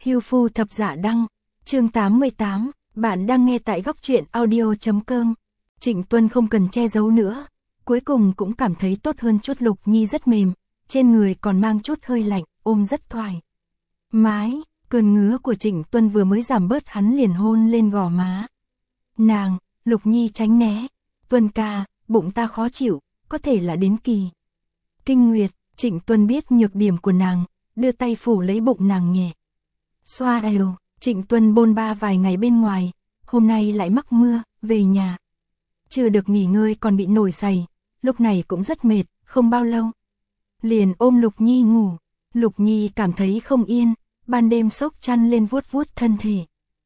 Hưu phu thập dạ đăng, chương 88, bạn đang nghe tại góc truyện audio.com. Trịnh Tuân không cần che giấu nữa, cuối cùng cũng cảm thấy tốt hơn chút. Lục Nhi rất mềm, trên người còn mang chút hơi lạnh, ôm rất thoải mái. Cơn ngứa của Trịnh Tuân vừa mới giảm bớt, hắn liền hôn lên gò má nàng. Lục Nhi tránh né. Tuân ca, bụng ta khó chịu, có thể là đến kỳ kinh nguyệt. Trịnh Tuân biết nhược điểm của nàng, đưa tay phủ lấy bụng nàng nhẹ xoa đều. Trịnh Tuân bôn ba vài ngày bên ngoài, hôm nay lại mắc mưa, về nhà chưa được nghỉ ngơi còn bị nổi sầy, lúc này cũng rất mệt, không bao lâu liền ôm Lục Nhi ngủ. Lục Nhi cảm thấy không yên, ban đêm xốc chăn lên vuốt vuốt thân thể.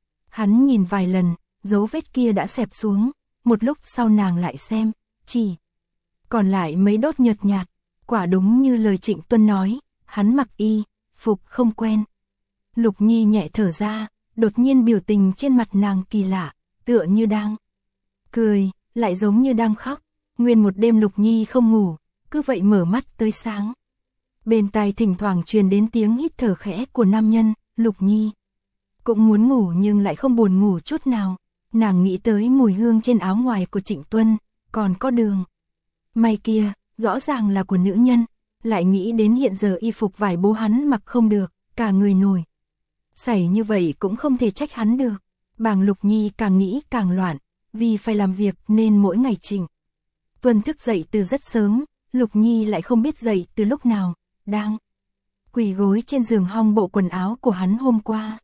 Hắn nhìn vài lần, dấu vết kia đã xẹp xuống, một lúc sau nàng lại xem, chỉ còn lại mấy đốt nhợt nhạt. Quả đúng như lời Trịnh Tuân nói, hắn mặc y phục không quen. Lục Nhi nhẹ thở ra, đột nhiên biểu tình trên mặt nàng kỳ lạ, tựa như đang cười, lại giống như đang khóc. Nguyên một đêm Lục Nhi không ngủ, cứ vậy mở mắt tới sáng. Bên tai thỉnh thoảng truyền đến tiếng hít thở khẽ của nam nhân. Lục Nhi cũng muốn ngủ nhưng lại không buồn ngủ chút nào. Nàng nghĩ tới mùi hương trên áo ngoài của Trịnh Tuân, còn có đường may kia, rõ ràng là của nữ nhân, lại nghĩ đến hiện giờ y phục vải bố hắn mặc không được, cả người nổi sảy như vậy cũng không thể trách hắn được. Bàng Lục Nhi càng nghĩ càng loạn, vì phải làm việc nên mỗi ngày Trịnh Tuân thức dậy từ rất sớm, Lục Nhi lại không biết dậy từ lúc nào, đang quỳ gối trên giường hong bộ quần áo của hắn hôm qua.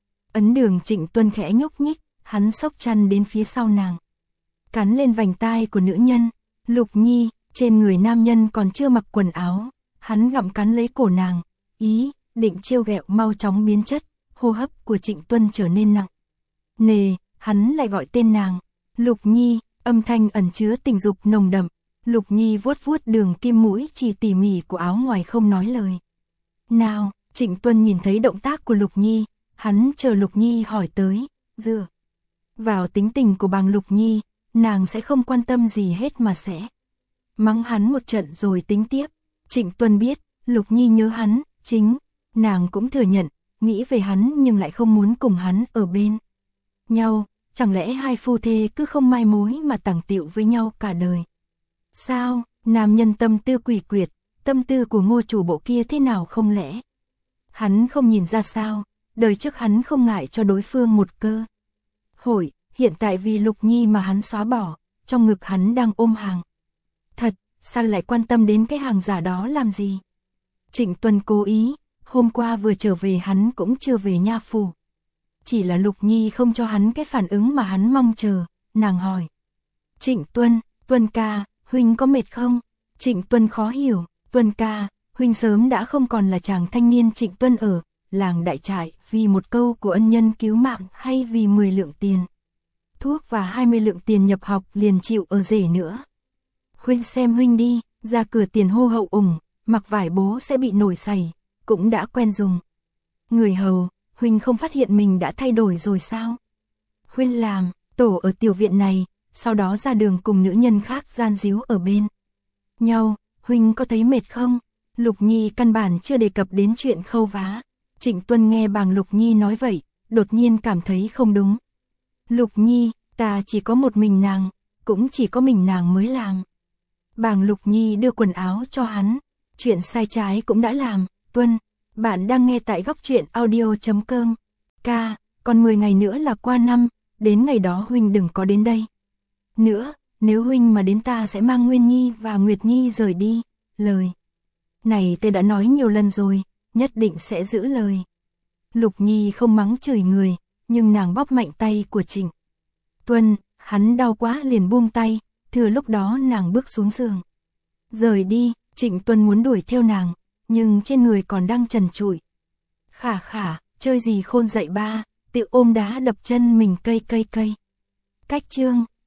Ấn Đường. Trịnh Tuân khẽ nhúc nhích, hắn xốc chăn đến phía sau nàng, cắn lên vành tai của nữ nhân. Lục Nhi, trên người nam nhân còn chưa mặc quần áo, hắn gặm cắn lấy cổ nàng, ý định trêu ghẹo mau chóng biến chất. Hô hấp của Trịnh Tuân trở nên nặng nề, hắn lại gọi tên nàng, Lục Nhi, âm thanh ẩn chứa tình dục nồng đậm. Lục Nhi vuốt vuốt đường kim mũi chỉ tỉ mỉ của áo ngoài không nói lời nào. Trịnh Tuân nhìn thấy động tác của Lục Nhi, hắn chờ Lục Nhi hỏi tới, dựa vào tính tình của Bàng Lục Nhi, nàng sẽ không quan tâm gì hết mà sẽ mắng hắn một trận rồi tính tiếp. Trịnh Tuân biết Lục Nhi nhớ hắn, chính nàng cũng thừa nhận nghĩ về hắn nhưng lại không muốn cùng hắn ở bên nhau. Chẳng lẽ hai phu thê cứ không mai mối mà tàng tiệu với nhau cả đời sao? Nam nhân tâm tư quỷ quyệt, tâm tư của Ngô chủ bộ kia thế nào không lẽ hắn không nhìn ra sao? Đời trước hắn không ngại cho đối phương một cơ hội, hiện tại vì Lục Nhi mà hắn xóa bỏ, trong ngực hắn đang ôm hàng thật, sao lại quan tâm đến cái hàng giả đó làm gì? Trịnh Tuân cố ý, hôm qua vừa trở về hắn cũng chưa về nha phủ. Chỉ là Lục Nhi không cho hắn cái phản ứng mà hắn mong chờ. Nàng hỏi, Trịnh Tuân, Tuân ca, huynh có mệt không? Trịnh Tuân khó hiểu, Tuân ca, huynh sớm đã không còn là chàng thanh niên Trịnh Tuân ở làng Đại Trại vì một câu của ân nhân cứu mạng, hay vì 10 lượng tiền thuốc và 20 lượng tiền nhập học liền chịu ở rể nữa. Huynh xem huynh đi, ra cửa tiền hô hậu ủng, mặc vải bố sẽ bị nổi sầy, cũng đã quen dùng người hầu. Huynh không phát hiện mình đã thay đổi rồi sao? Huynh làm tổ ở tiểu viện này, sau đó ra đường cùng nữ nhân khác gian díu ở bên nhau, huynh có thấy mệt không? Lục Nhi căn bản chưa đề cập đến chuyện khâu vá. Trịnh Tuân nghe Bàng Lục Nhi nói vậy, đột nhiên cảm thấy không đúng. Lục Nhi, ta chỉ có một mình nàng, cũng chỉ có mình nàng mới làm. Bàng Lục Nhi đưa quần áo cho hắn, chuyện sai trái cũng đã làm. Tuân, bạn đang nghe tại góc truyện audio.com. Ca, còn 10 ngày nữa là qua năm, đến ngày đó huynh đừng có đến đây nữa, nếu huynh mà đến ta sẽ mang Nguyên Nhi và Nguyệt Nhi rời đi. Lời này tôi đã nói nhiều lần rồi, nhất định sẽ giữ lời. Lục Nhi không mắng chửi người, nhưng nàng bóp mạnh tay của Trịnh Tuân, hắn đau quá liền buông tay. Thừa lúc đó nàng bước xuống giường rời đi. Trịnh Tuân muốn đuổi theo nàng, nhưng trên người còn đang trần trụi. Khả khả, chơi gì khôn dậy ba, tự ôm đá đập chân mình cây. Cách chương